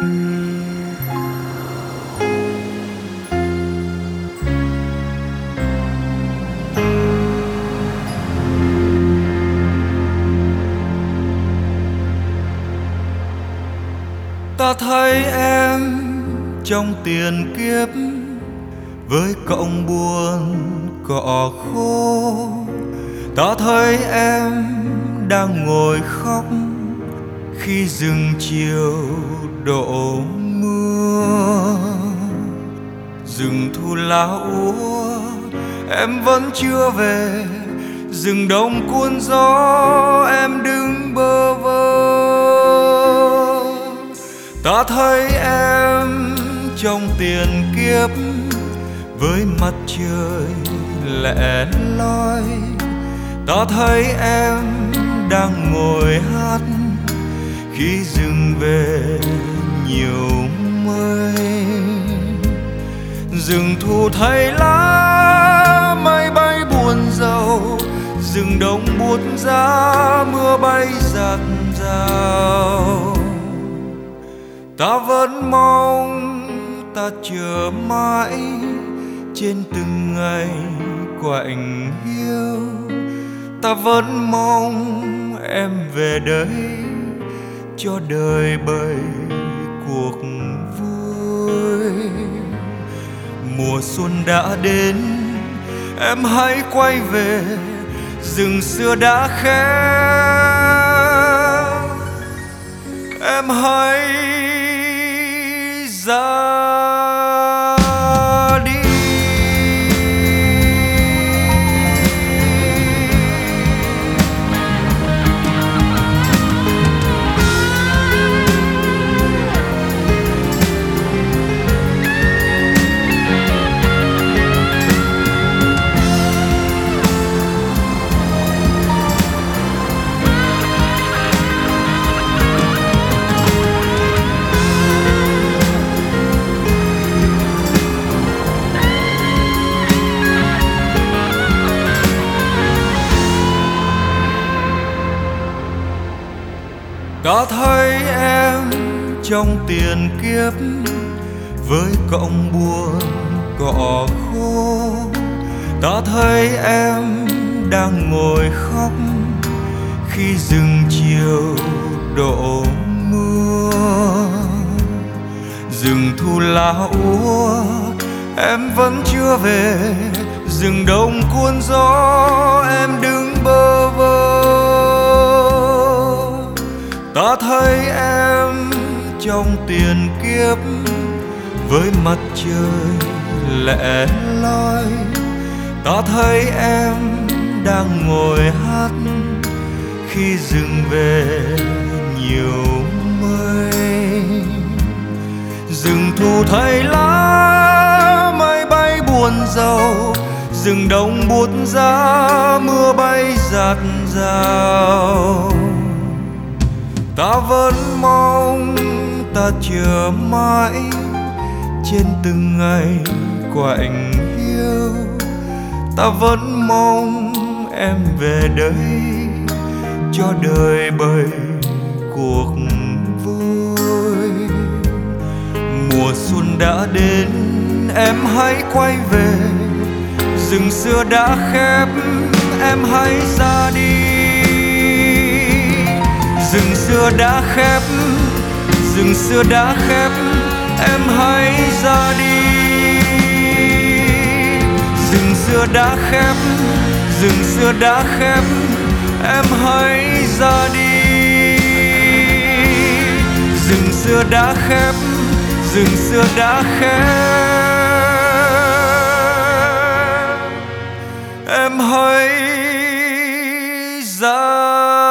Ta thấy em trong tiền kiếp với cọng buồn cỏ khô. Ta thấy em đang ngồi khóc khi rừng chiều đổ mưa. Rừng thu lá úa em vẫn chưa về, rừng đông cuốn gió em đứng bơ vơ. Ta thấy em trong tiền kiếp với mặt trời lẻ loi. Ta thấy em đang ngồi hát khi rừng về nhiều mây. Rừng thu thay lá mây bay buồn rầu, rừng đông buốt giá mưa bay rạt rào. Ta vẫn mong, ta chờ mãi trên từng ngày quạnh hiu. Ta vẫn mong em về đây cho đời bời cuộc vui. Mùa xuân đã đến, em hãy quay về, rừng xưa đã khép. Em hãy ra đi. Ta thấy em trong tiền kiếp với cọng buồn cỏ khô. Ta thấy em đang ngồi khóc khi rừng chiều đổ mưa. Rừng thu lá úa em vẫn chưa về, rừng đông cuốn gió em đứng bơ vơ. Ta thấy em trong tiền kiếp với mặt trời lẻ loi. Ta thấy em đang ngồi hát khi rừng về nhiều mây. Rừng thu thay lá mây bay buồn rầu, rừng đông buốt giá mưa bay rạt rào. Ta vẫn mong, ta chờ mãi trên từng ngày quạnh hiu. Ta vẫn mong em về đây cho đời bời cuộc vui. Mùa xuân đã đến, em hãy quay về, rừng xưa đã khép, em hãy ra đi. Rừng xưa đã khép, rừng xưa đã khép, em hãy ra đi. Rừng xưa đã khép, rừng xưa đã khép, em hãy ra đi. Rừng xưa đã khép, rừng xưa đã khép, em hãy ra